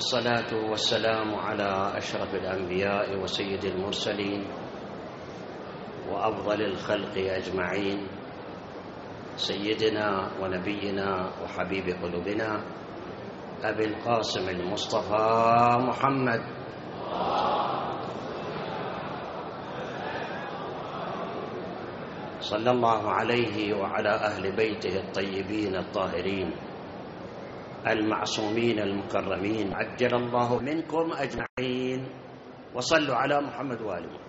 والصلاة والسلام على أشرف الأنبياء وسيد المرسلين وأفضل الخلق أجمعين، سيدنا ونبينا وحبيب قلوبنا أبي القاسم المصطفى محمد صلى الله عليه وعلى أهل بيته الطيبين الطاهرين المعصومين المكرمين، عجل الله منكم أجمعين، وصلوا على محمد وآل محمد.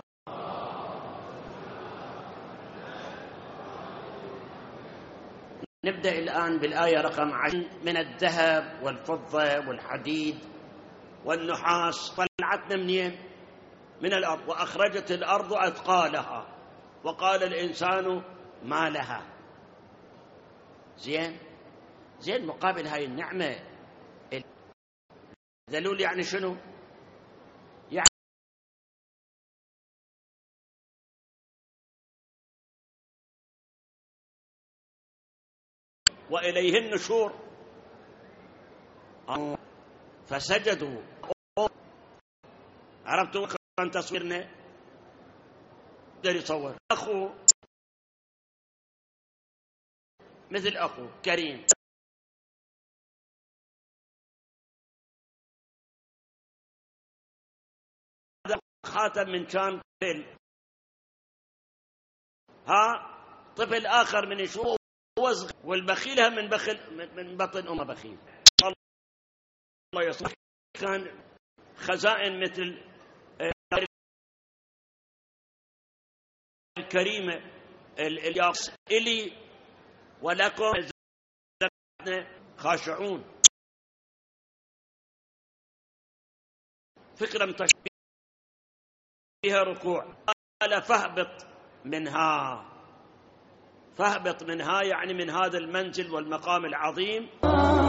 نبدأ الآن بالآية رقم 10. من الذهب والفضة والحديد والنحاس طلعتنا منين؟ من الأرض. وأخرجت الأرض أثقالها وقال الإنسان ما لها. زين مقابل هاي النعمة ذلول يعني شنو؟ يعني وإليه النشور. فسجدوا. عرفتوا كان تصويرنا يقدر يصور أخو مثل أخو كريم، خاتم من كان طفل، طفل آخر من يشوف وزغ، والبخيل هم من بطن أمه بخيل. الله يصلح. كان خزائن مثل الكريمة الياس إلي ولكم خاشعون. فكرة متشبهة فيها ركوع. قال فاهبط منها يعني من هذا المنزل والمقام العظيم.